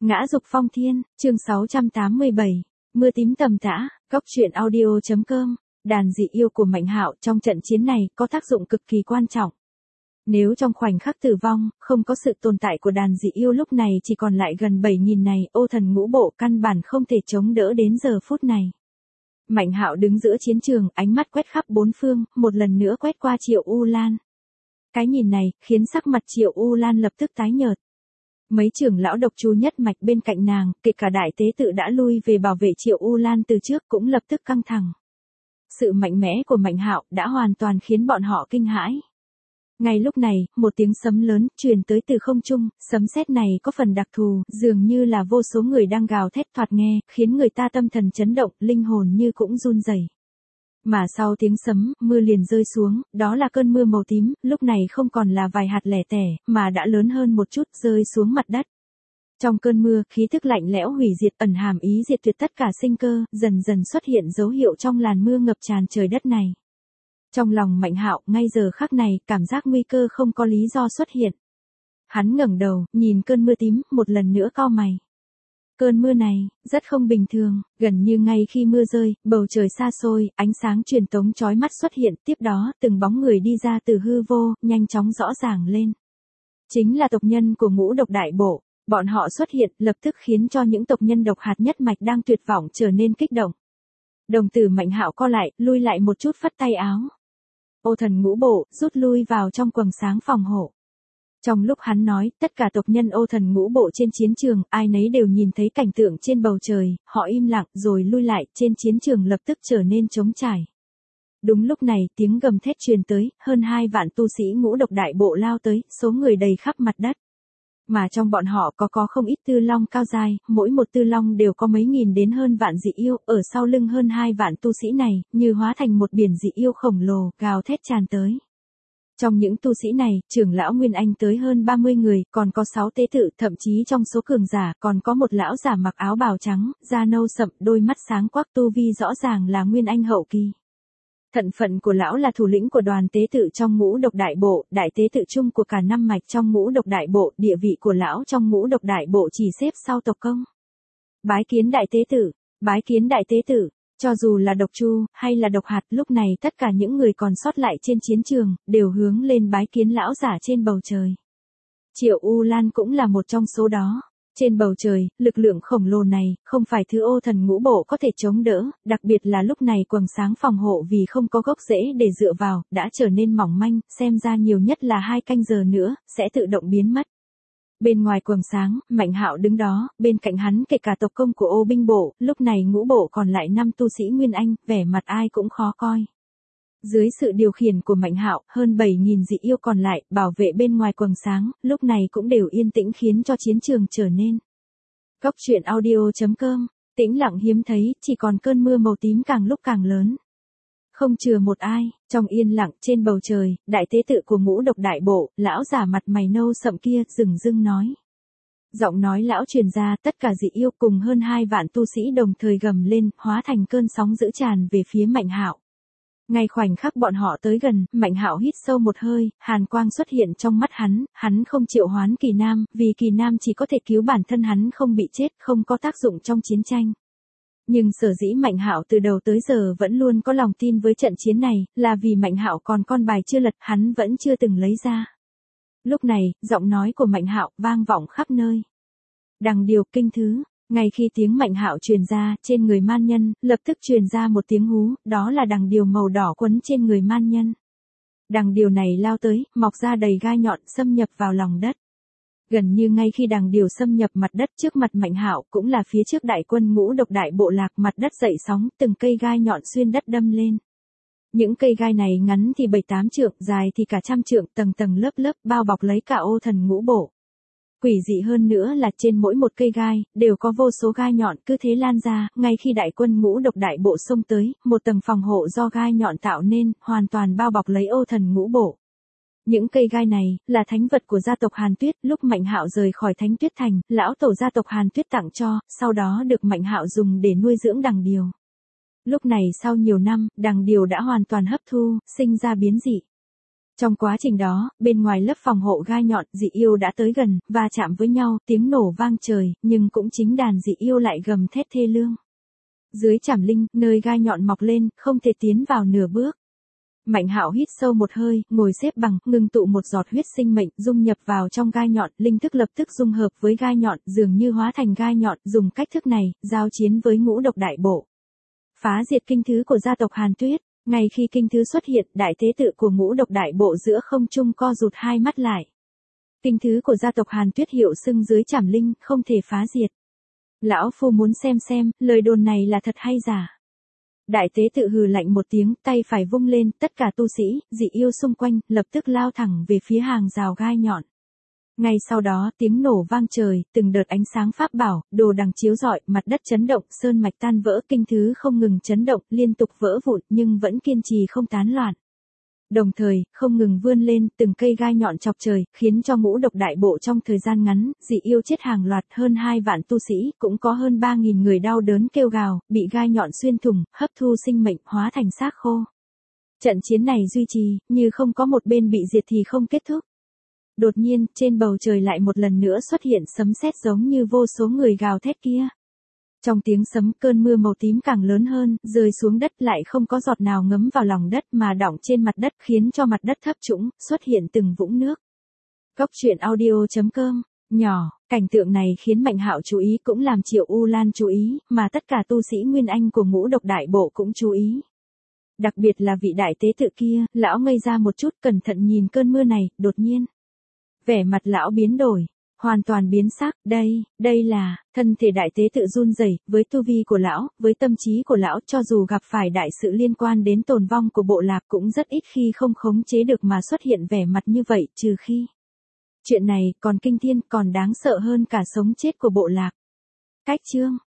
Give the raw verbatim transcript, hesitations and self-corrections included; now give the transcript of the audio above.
Ngã dục phong thiên, chương sáu trăm tám mươi bảy, mưa tím tầm tã, góc truyện audio chấm com, đàn dị yêu của Mạnh Hạo trong trận chiến này có tác dụng cực kỳ quan trọng. Nếu trong khoảnh khắc tử vong, không có sự tồn tại của đàn dị yêu lúc này chỉ còn lại gần bảy nghìn này, ô thần ngũ bộ căn bản không thể chống đỡ đến giờ phút này. Mạnh Hạo đứng giữa chiến trường, ánh mắt quét khắp bốn phương, một lần nữa quét qua Triệu U Lan. Cái nhìn này, khiến sắc mặt Triệu U Lan lập tức tái nhợt. Mấy trưởng lão độc chú nhất mạch bên cạnh nàng, kể cả đại tế tự đã lui về bảo vệ Triệu U Lan từ trước cũng lập tức căng thẳng. Sự mạnh mẽ của Mạnh Hạo đã hoàn toàn khiến bọn họ kinh hãi. Ngay lúc này, một tiếng sấm lớn truyền tới từ không trung, sấm sét này có phần đặc thù, dường như là vô số người đang gào thét thoạt nghe, khiến người ta tâm thần chấn động, linh hồn như cũng run rẩy. Mà sau tiếng sấm, mưa liền rơi xuống, đó là cơn mưa màu tím, lúc này không còn là vài hạt lẻ tẻ, mà đã lớn hơn một chút rơi xuống mặt đất. Trong cơn mưa, khí thức lạnh lẽo hủy diệt ẩn hàm ý diệt tuyệt tất cả sinh cơ, dần dần xuất hiện dấu hiệu trong làn mưa ngập tràn trời đất này. Trong lòng Mạnh Hạo, ngay giờ khắc này, cảm giác nguy cơ không có lý do xuất hiện. Hắn ngẩng đầu, nhìn cơn mưa tím, một lần nữa cau mày. Cơn mưa này, rất không bình thường, gần như ngay khi mưa rơi, bầu trời xa xôi, ánh sáng truyền tống chói mắt xuất hiện, tiếp đó, từng bóng người đi ra từ hư vô, nhanh chóng rõ ràng lên. Chính là tộc nhân của Ngũ Độc Đại Bộ, bọn họ xuất hiện, lập tức khiến cho những tộc nhân độc hạt nhất mạch đang tuyệt vọng trở nên kích động. Đồng tử Mạnh Hạo co lại, lui lại một chút phất tay áo. Ô thần Ngũ Bộ, rút lui vào trong quầng sáng phòng hộ. Trong lúc hắn nói, tất cả tộc nhân ô thần Ngũ Bộ trên chiến trường, ai nấy đều nhìn thấy cảnh tượng trên bầu trời, họ im lặng rồi lui lại, trên chiến trường lập tức trở nên trống trải. Đúng lúc này, tiếng gầm thét truyền tới, hơn hai vạn tu sĩ Ngũ Độc Đại Bộ lao tới, số người đầy khắp mặt đất. Mà trong bọn họ có có không ít tư long cao dài, mỗi một tư long đều có mấy nghìn đến hơn vạn dị yêu, ở sau lưng hơn hai vạn tu sĩ này, như hóa thành một biển dị yêu khổng lồ, gào thét tràn tới. Trong những tu sĩ này, trưởng lão Nguyên Anh tới hơn ba mươi người, còn có sáu tế tự, thậm chí trong số cường giả, còn có một lão giả mặc áo bào trắng, da nâu sậm, đôi mắt sáng quắc, tu vi rõ ràng là Nguyên Anh hậu kỳ. Thân phận của lão là thủ lĩnh của đoàn tế tự trong Ngũ Độc Đại Bộ, đại tế tự chung của cả năm mạch trong Ngũ Độc Đại Bộ, địa vị của lão trong Ngũ Độc Đại Bộ chỉ xếp sau tộc Công. Bái kiến đại tế tự, bái kiến đại tế tự. Cho dù là độc chu, hay là độc hạt, lúc này tất cả những người còn sót lại trên chiến trường, đều hướng lên bái kiến lão giả trên bầu trời. Triệu U Lan cũng là một trong số đó. Trên bầu trời, lực lượng khổng lồ này, không phải thứ ô thần Ngũ Bộ có thể chống đỡ, đặc biệt là lúc này quầng sáng phòng hộ vì không có gốc rễ để dựa vào, đã trở nên mỏng manh, xem ra nhiều nhất là hai canh giờ nữa, sẽ tự động biến mất. Bên ngoài quầng sáng, Mạnh Hạo đứng đó, bên cạnh hắn kể cả tộc Công của ô binh bộ, lúc này Ngũ Bộ còn lại năm tu sĩ Nguyên Anh, vẻ mặt ai cũng khó coi. Dưới sự điều khiển của Mạnh Hạo, hơn bảy nghìn dị yêu còn lại, bảo vệ bên ngoài quầng sáng, lúc này cũng đều yên tĩnh khiến cho chiến trường trở nên. Góc truyện audio chấm com, tĩnh lặng hiếm thấy, chỉ còn cơn mưa màu tím càng lúc càng lớn. Không chừa một ai, trong yên lặng trên bầu trời, đại tế tự của Ngũ Độc Đại Bộ, lão giả mặt mày nâu sậm kia, dửng dưng nói. Giọng nói lão truyền ra, tất cả dị yêu cùng hơn hai vạn tu sĩ đồng thời gầm lên, hóa thành cơn sóng dữ tràn về phía Mạnh Hạo. Ngay khoảnh khắc bọn họ tới gần, Mạnh Hạo hít sâu một hơi, hàn quang xuất hiện trong mắt hắn, hắn không triệu hoán Kỳ Nam, vì Kỳ Nam chỉ có thể cứu bản thân hắn không bị chết, không có tác dụng trong chiến tranh. Nhưng sở dĩ Mạnh Hạo từ đầu tới giờ vẫn luôn có lòng tin với trận chiến này, là vì Mạnh Hạo còn con bài chưa lật, hắn vẫn chưa từng lấy ra. Lúc này, giọng nói của Mạnh Hạo vang vọng khắp nơi. Đằng điều kinh thứ, ngay khi tiếng Mạnh Hạo truyền ra, trên người man nhân, lập tức truyền ra một tiếng hú, đó là đằng điều màu đỏ quấn trên người man nhân. Đằng điều này lao tới, mọc ra đầy gai nhọn, xâm nhập vào lòng đất. Gần như ngay khi đằng điều xâm nhập mặt đất trước mặt Mạnh Hạo, cũng là phía trước đại quân Ngũ Độc Đại Bộ lạc, mặt đất dậy sóng, từng cây gai nhọn xuyên đất đâm lên. Những cây gai này ngắn thì bảy tám trượng, dài thì cả trăm trượng, tầng tầng lớp lớp, bao bọc lấy cả ô thần Ngũ Bộ. Quỷ dị hơn nữa là trên mỗi một cây gai, đều có vô số gai nhọn cứ thế lan ra, ngay khi đại quân Ngũ Độc Đại Bộ xông tới, một tầng phòng hộ do gai nhọn tạo nên, hoàn toàn bao bọc lấy ô thần Ngũ Bộ. Những cây gai này, là thánh vật của gia tộc Hàn Tuyết, lúc Mạnh Hạo rời khỏi Thánh Tuyết Thành, lão tổ gia tộc Hàn Tuyết tặng cho, sau đó được Mạnh Hạo dùng để nuôi dưỡng đằng điều. Lúc này sau nhiều năm, đằng điều đã hoàn toàn hấp thu, sinh ra biến dị. Trong quá trình đó, bên ngoài lớp phòng hộ gai nhọn, dị yêu đã tới gần, va chạm với nhau, tiếng nổ vang trời, nhưng cũng chính đàn dị yêu lại gầm thét thê lương. Dưới trảm linh, nơi gai nhọn mọc lên, không thể tiến vào nửa bước. Mạnh Hạo hít sâu một hơi, ngồi xếp bằng, ngừng tụ một giọt huyết sinh mệnh, dung nhập vào trong gai nhọn, linh thức lập tức dung hợp với gai nhọn, dường như hóa thành gai nhọn, dùng cách thức này, giao chiến với ngũ độc đại bộ. Phá diệt kinh thứ của gia tộc Hàn Tuyết. Ngay khi kinh thứ xuất hiện, đại tế tự của ngũ độc đại bộ giữa không trung co rụt hai mắt lại. Kinh thứ của gia tộc Hàn Tuyết hiệu xưng dưới trảm linh, không thể phá diệt. Lão phu muốn xem xem, lời đồn này là thật hay giả. Đại tế tự hừ lạnh một tiếng, tay phải vung lên, tất cả tu sĩ, dị yêu xung quanh, lập tức lao thẳng về phía hàng rào gai nhọn. Ngay sau đó, tiếng nổ vang trời, từng đợt ánh sáng pháp bảo, đồ đằng chiếu rọi, mặt đất chấn động, sơn mạch tan vỡ, kinh thứ không ngừng chấn động, liên tục vỡ vụn, nhưng vẫn kiên trì không tán loạn. Đồng thời, không ngừng vươn lên, từng cây gai nhọn chọc trời, khiến cho ngũ độc đại bộ trong thời gian ngắn, dị yêu chết hàng loạt, hơn hai vạn tu sĩ, cũng có hơn ba nghìn người đau đớn kêu gào, bị gai nhọn xuyên thủng, hấp thu sinh mệnh, hóa thành xác khô. Trận chiến này duy trì, như không có một bên bị diệt thì không kết thúc. Đột nhiên, trên bầu trời lại một lần nữa xuất hiện sấm sét giống như vô số người gào thét kia. Trong tiếng sấm, cơn mưa màu tím càng lớn hơn, rơi xuống đất lại không có giọt nào ngấm vào lòng đất mà đọng trên mặt đất, khiến cho mặt đất thấp trũng, xuất hiện từng vũng nước. Cốc truyện audio chấm com, nhỏ, cảnh tượng này khiến Mạnh Hạo chú ý, cũng làm Triệu U Lan chú ý, mà tất cả tu sĩ Nguyên Anh của ngũ độc đại bộ cũng chú ý. Đặc biệt là vị đại tế tự kia, lão ngây ra một chút, cẩn thận nhìn cơn mưa này, đột nhiên. Vẻ mặt lão biến đổi, hoàn toàn biến sắc, đây, đây là, thân thể đại tế tự run rẩy, với tu vi của lão, với tâm trí của lão, cho dù gặp phải đại sự liên quan đến tồn vong của bộ lạc cũng rất ít khi không khống chế được mà xuất hiện vẻ mặt như vậy, trừ khi. Chuyện này còn kinh thiên, còn đáng sợ hơn cả sống chết của bộ lạc. Cách chương